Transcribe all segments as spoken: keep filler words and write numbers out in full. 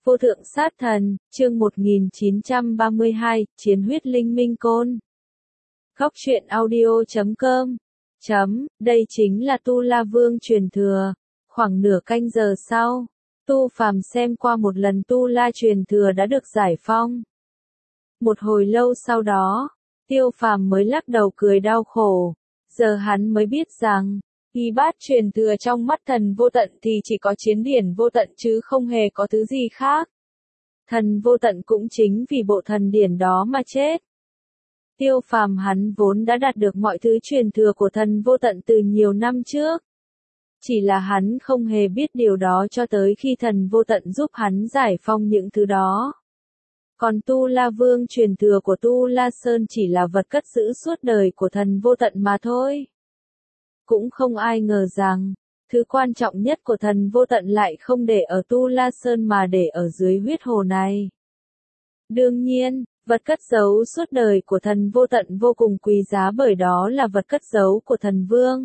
Vô thượng sát thần, chương một nghìn chín trăm ba mươi hai, Chiến huyết linh minh côn. Góc truyện audio chấm com. Chấm, đây chính là Tu La Vương truyền thừa. Khoảng nửa canh giờ sau, Tu Phàm xem qua một lần Tu La truyền thừa đã được giải phong. Một hồi lâu sau đó, Tiêu Phàm mới lắc đầu cười đau khổ. Giờ hắn mới biết rằng, Y Bát truyền thừa trong mắt thần vô tận thì chỉ có chiến điển vô tận chứ không hề có thứ gì khác. Thần vô tận cũng chính vì bộ thần điển đó mà chết. Tiêu Phàm hắn vốn đã đạt được mọi thứ truyền thừa của thần vô tận từ nhiều năm trước. Chỉ là hắn không hề biết điều đó cho tới khi thần vô tận giúp hắn giải phong những thứ đó. Còn Tu La Vương truyền thừa của Tu La Sơn chỉ là vật cất giữ suốt đời của thần vô tận mà thôi. Cũng không ai ngờ rằng, thứ quan trọng nhất của thần vô tận lại không để ở Tu La Sơn mà để ở dưới huyết hồ này. Đương nhiên, vật cất giấu suốt đời của thần vô tận vô cùng quý giá bởi đó là vật cất giấu của thần vương.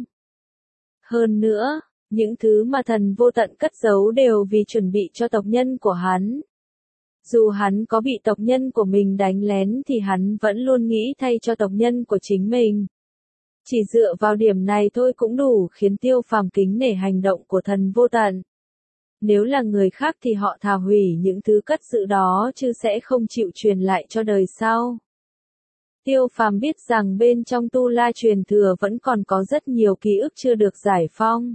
Hơn nữa, những thứ mà thần vô tận cất giấu đều vì chuẩn bị cho tộc nhân của hắn. Dù hắn có bị tộc nhân của mình đánh lén thì hắn vẫn luôn nghĩ thay cho tộc nhân của chính mình. Chỉ dựa vào điểm này thôi cũng đủ khiến Tiêu Phàm kính nể hành động của thần vô tận. Nếu là người khác thì họ thà hủy những thứ cất giữ đó chứ sẽ không chịu truyền lại cho đời sau. Tiêu Phàm biết rằng bên trong Tu La truyền thừa vẫn còn có rất nhiều ký ức chưa được giải phong.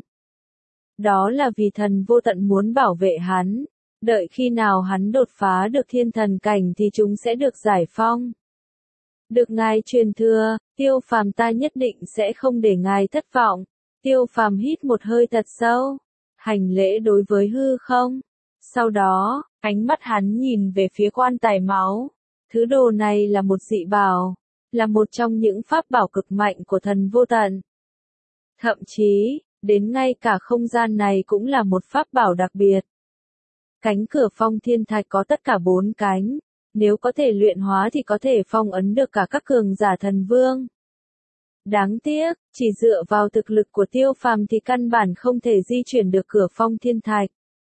Đó là vì thần vô tận muốn bảo vệ hắn, đợi khi nào hắn đột phá được thiên thần cảnh thì chúng sẽ được giải phong. Được ngài truyền thừa, Tiêu Phàm ta nhất định sẽ không để ngài thất vọng. Tiêu Phàm hít một hơi thật sâu, hành lễ đối với hư không. Sau đó, ánh mắt hắn nhìn về phía quan tài máu. Thứ đồ này là một dị bảo, là một trong những pháp bảo cực mạnh của thần vô tận. Thậm chí, đến ngay cả không gian này cũng là một pháp bảo đặc biệt. Cánh cửa phong thiên thạch có tất cả bốn cánh. Nếu có thể luyện hóa thì có thể phong ấn được cả các cường giả thần vương. Đáng tiếc, chỉ dựa vào thực lực của Tiêu Phàm thì căn bản không thể di chuyển được cửa phong thiên thạch.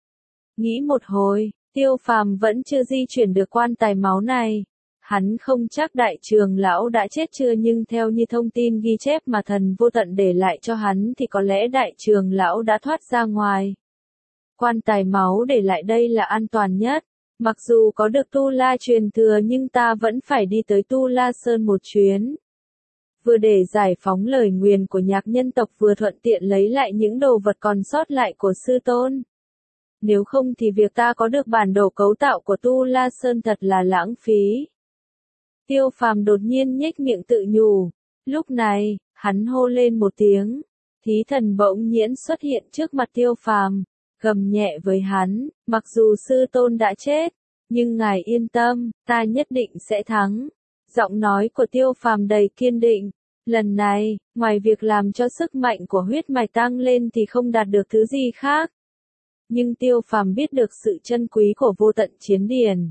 Nghĩ một hồi, Tiêu Phàm vẫn chưa di chuyển được quan tài máu này. Hắn không chắc đại trường lão đã chết chưa nhưng theo như thông tin ghi chép mà thần vô tận để lại cho hắn thì có lẽ đại trường lão đã thoát ra ngoài. Quan tài máu để lại đây là an toàn nhất. Mặc dù có được Tu La truyền thừa nhưng ta vẫn phải đi tới Tu La Sơn một chuyến. Vừa để giải phóng lời nguyền của nhạc nhân tộc vừa thuận tiện lấy lại những đồ vật còn sót lại của sư tôn. Nếu không thì việc ta có được bản đồ cấu tạo của Tu La Sơn thật là lãng phí. Tiêu Phàm đột nhiên nhếch miệng tự nhủ. Lúc này, hắn hô lên một tiếng. Thí thần bỗng nhiên xuất hiện trước mặt Tiêu Phàm. Gầm nhẹ với hắn, mặc dù sư tôn đã chết, nhưng ngài yên tâm, ta nhất định sẽ thắng. Giọng nói của Tiêu Phàm đầy kiên định. Lần này, ngoài việc làm cho sức mạnh của huyết mạch tăng lên thì không đạt được thứ gì khác. Nhưng Tiêu Phàm biết được sự chân quý của vô tận chiến điển.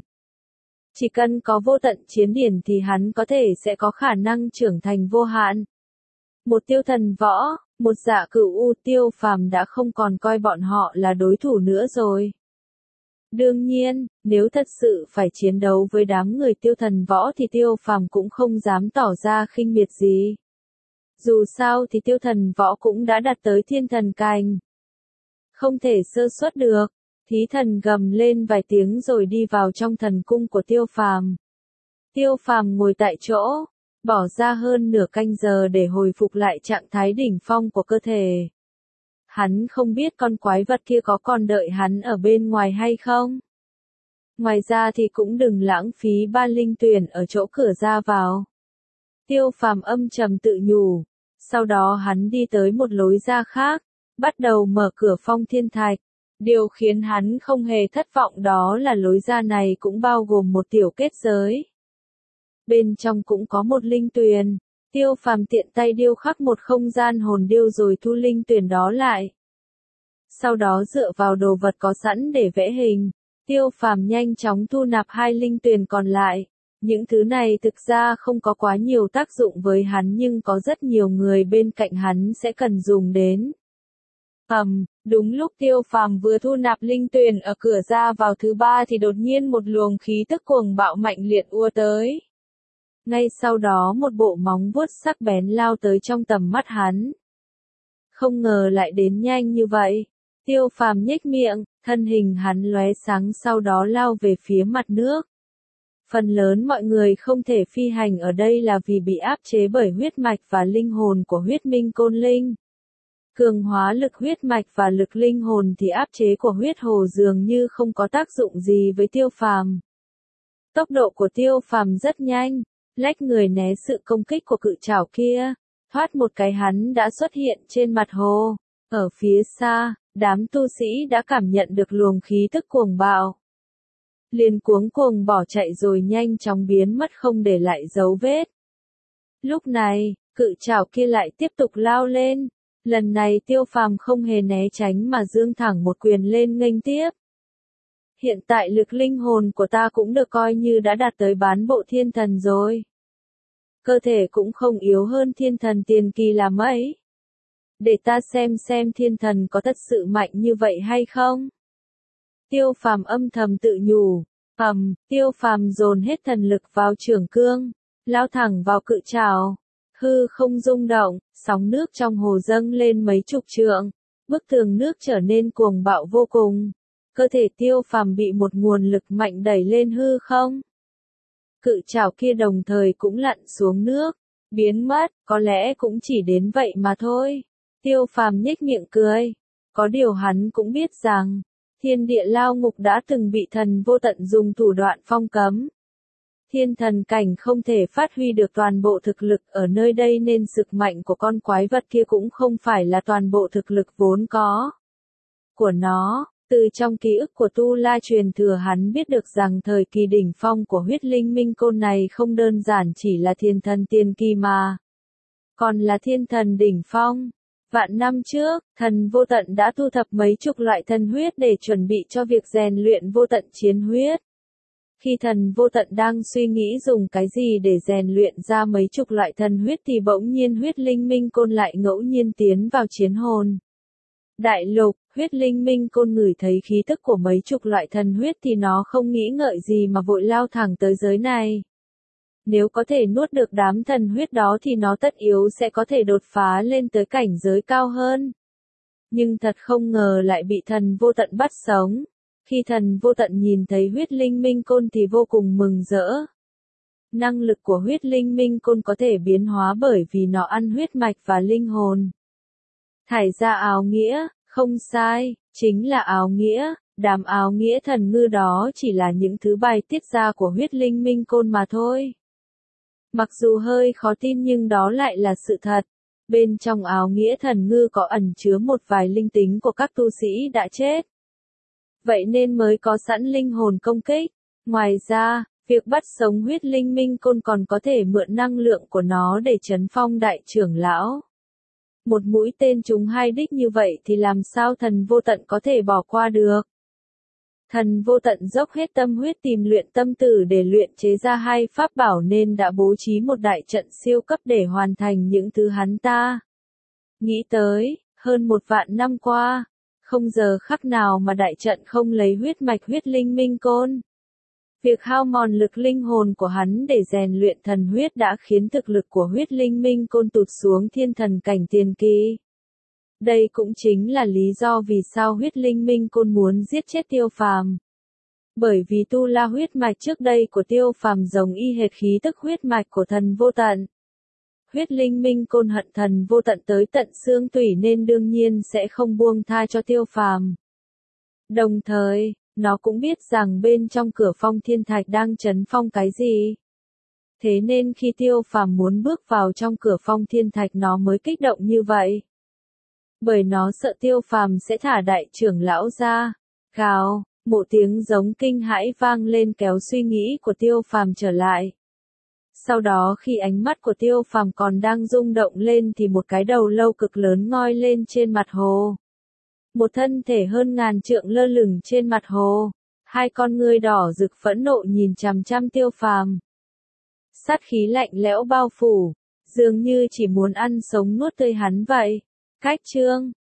Chỉ cần có vô tận chiến điển thì hắn có thể sẽ có khả năng trưởng thành vô hạn. Một tiêu thần võ, một dạ cửu u, Tiêu Phàm đã không còn coi bọn họ là đối thủ nữa rồi. Đương nhiên, nếu thật sự phải chiến đấu với đám người tiêu thần võ thì Tiêu Phàm cũng không dám tỏ ra khinh miệt gì. Dù sao thì tiêu thần võ cũng đã đạt tới thiên thần cảnh. Không thể sơ suất được. Thí thần gầm lên vài tiếng rồi đi vào trong thần cung của Tiêu Phàm. Tiêu Phàm ngồi tại chỗ, bỏ ra hơn nửa canh giờ để hồi phục lại trạng thái đỉnh phong của cơ thể. Hắn không biết con quái vật kia có còn đợi hắn ở bên ngoài hay không. Ngoài ra thì cũng đừng lãng phí ba linh tuyển ở chỗ cửa ra vào. Tiêu Phàm âm trầm tự nhủ. Sau đó hắn đi tới một lối ra khác, bắt đầu mở cửa phong thiên thạch. Điều khiến hắn không hề thất vọng đó là lối ra này cũng bao gồm một tiểu kết giới. Bên trong cũng có một linh tuyền. Tiêu Phàm tiện tay điêu khắc một không gian hồn điêu rồi thu linh tuyền đó lại. Sau đó dựa vào đồ vật có sẵn để vẽ hình, Tiêu Phàm nhanh chóng thu nạp hai linh tuyền còn lại. Những thứ này thực ra không có quá nhiều tác dụng với hắn nhưng có rất nhiều người bên cạnh hắn sẽ cần dùng đến. Ầm, Đúng lúc Tiêu Phàm vừa thu nạp linh tuyền ở cửa ra vào thứ ba thì đột nhiên một luồng khí tức cuồng bạo mạnh liệt ùa tới. Ngay sau đó một bộ móng vuốt sắc bén lao tới trong tầm mắt hắn. Không ngờ lại đến nhanh như vậy. Tiêu Phàm nhếch miệng, thân hình hắn lóe sáng sau đó lao về phía mặt nước. Phần lớn mọi người không thể phi hành ở đây là vì bị áp chế bởi huyết mạch và linh hồn của huyết minh côn linh. Cường hóa lực huyết mạch và lực linh hồn thì áp chế của huyết hồ dường như không có tác dụng gì với Tiêu Phàm. Tốc độ của Tiêu Phàm rất nhanh, lách người né sự công kích của cự trảo kia, thoát một cái hắn đã xuất hiện trên mặt hồ. Ở phía xa, đám tu sĩ đã cảm nhận được luồng khí tức cuồng bạo. Liền cuống cuồng bỏ chạy rồi nhanh chóng biến mất không để lại dấu vết. Lúc này, cự trảo kia lại tiếp tục lao lên. Lần này Tiêu Phàm không hề né tránh mà giương thẳng một quyền lên nghênh tiếp. Hiện tại lực linh hồn của ta cũng được coi như đã đạt tới bán bộ thiên thần rồi. Cơ thể cũng không yếu hơn thiên thần tiền kỳ là mấy. Để ta xem xem thiên thần có thật sự mạnh như vậy hay không. Tiêu Phàm âm thầm tự nhủ. Ầm, Tiêu Phàm dồn hết thần lực vào trường cương, lao thẳng vào cự trảo. Hư không rung động, sóng nước trong hồ dâng lên mấy chục trượng, bức tường nước trở nên cuồng bạo vô cùng. Cơ thể Tiêu Phàm bị một nguồn lực mạnh đẩy lên hư không. Cự trảo kia đồng thời cũng lặn xuống nước, biến mất, có lẽ cũng chỉ đến vậy mà thôi. Tiêu Phàm nhếch miệng cười, có điều hắn cũng biết rằng, thiên địa lao ngục đã từng bị thần vô tận dùng thủ đoạn phong cấm. Thiên thần cảnh không thể phát huy được toàn bộ thực lực ở nơi đây nên sức mạnh của con quái vật kia cũng không phải là toàn bộ thực lực vốn có của nó. Từ trong ký ức của Tu La truyền thừa hắn biết được rằng thời kỳ đỉnh phong của huyết linh minh côn này không đơn giản chỉ là thiên thần tiên kỳ mà, còn là thiên thần đỉnh phong. Vạn năm trước, thần vô tận đã thu thập mấy chục loại thần huyết để chuẩn bị cho việc rèn luyện vô tận chiến huyết. Khi thần vô tận đang suy nghĩ dùng cái gì để rèn luyện ra mấy chục loại thần huyết thì bỗng nhiên huyết linh minh côn lại ngẫu nhiên tiến vào chiến hồn. Đại lục, huyết linh minh côn ngửi thấy khí tức của mấy chục loại thần huyết thì nó không nghĩ ngợi gì mà vội lao thẳng tới giới này. Nếu có thể nuốt được đám thần huyết đó thì nó tất yếu sẽ có thể đột phá lên tới cảnh giới cao hơn. Nhưng thật không ngờ lại bị thần vô tận bắt sống. Khi thần vô tận nhìn thấy huyết linh minh côn thì vô cùng mừng rỡ. Năng lực của huyết linh minh côn có thể biến hóa bởi vì nó ăn huyết mạch và linh hồn. Thải ra áo nghĩa, không sai, chính là áo nghĩa, đám áo nghĩa thần ngư đó chỉ là những thứ bài tiết ra của huyết linh minh côn mà thôi. Mặc dù hơi khó tin nhưng đó lại là sự thật. Bên trong áo nghĩa thần ngư có ẩn chứa một vài linh tính của các tu sĩ đã chết. Vậy nên mới có sẵn linh hồn công kích. Ngoài ra, việc bắt sống huyết linh minh côn còn có thể mượn năng lượng của nó để trấn phong đại trưởng lão. Một mũi tên trúng hai đích như vậy thì làm sao thần vô tận có thể bỏ qua được. Thần vô tận dốc hết tâm huyết tìm luyện tâm tử để luyện chế ra hai pháp bảo nên đã bố trí một đại trận siêu cấp để hoàn thành những thứ hắn ta nghĩ tới. Hơn một vạn năm qua, không giờ khắc nào mà đại trận không lấy huyết mạch huyết linh minh côn. Việc hao mòn lực linh hồn của hắn để rèn luyện thần huyết đã khiến thực lực của huyết linh minh côn tụt xuống thiên thần cảnh tiền kỳ. Đây cũng chính là lý do vì sao huyết linh minh côn muốn giết chết Tiêu Phàm. Bởi vì tu la huyết mạch trước đây của Tiêu Phàm giống y hệt khí tức huyết mạch của thần vô tận. Huyết linh minh côn hận thần vô tận tới tận xương tủy nên đương nhiên sẽ không buông tha cho Tiêu Phàm. Đồng thời, nó cũng biết rằng bên trong cửa phong thiên thạch đang trấn phong cái gì. Thế nên khi Tiêu Phàm muốn bước vào trong cửa phong thiên thạch nó mới kích động như vậy. Bởi nó sợ Tiêu Phàm sẽ thả đại trưởng lão ra. Gào, một tiếng giống kinh hãi vang lên kéo suy nghĩ của Tiêu Phàm trở lại. Sau đó khi ánh mắt của Tiêu Phàm còn đang rung động lên thì một cái đầu lâu cực lớn ngoi lên trên mặt hồ. Một thân thể hơn ngàn trượng lơ lửng trên mặt hồ. Hai con ngươi đỏ rực phẫn nộ nhìn chằm chằm Tiêu Phàm. Sát khí lạnh lẽo bao phủ, dường như chỉ muốn ăn sống nuốt tươi hắn vậy. Cách chương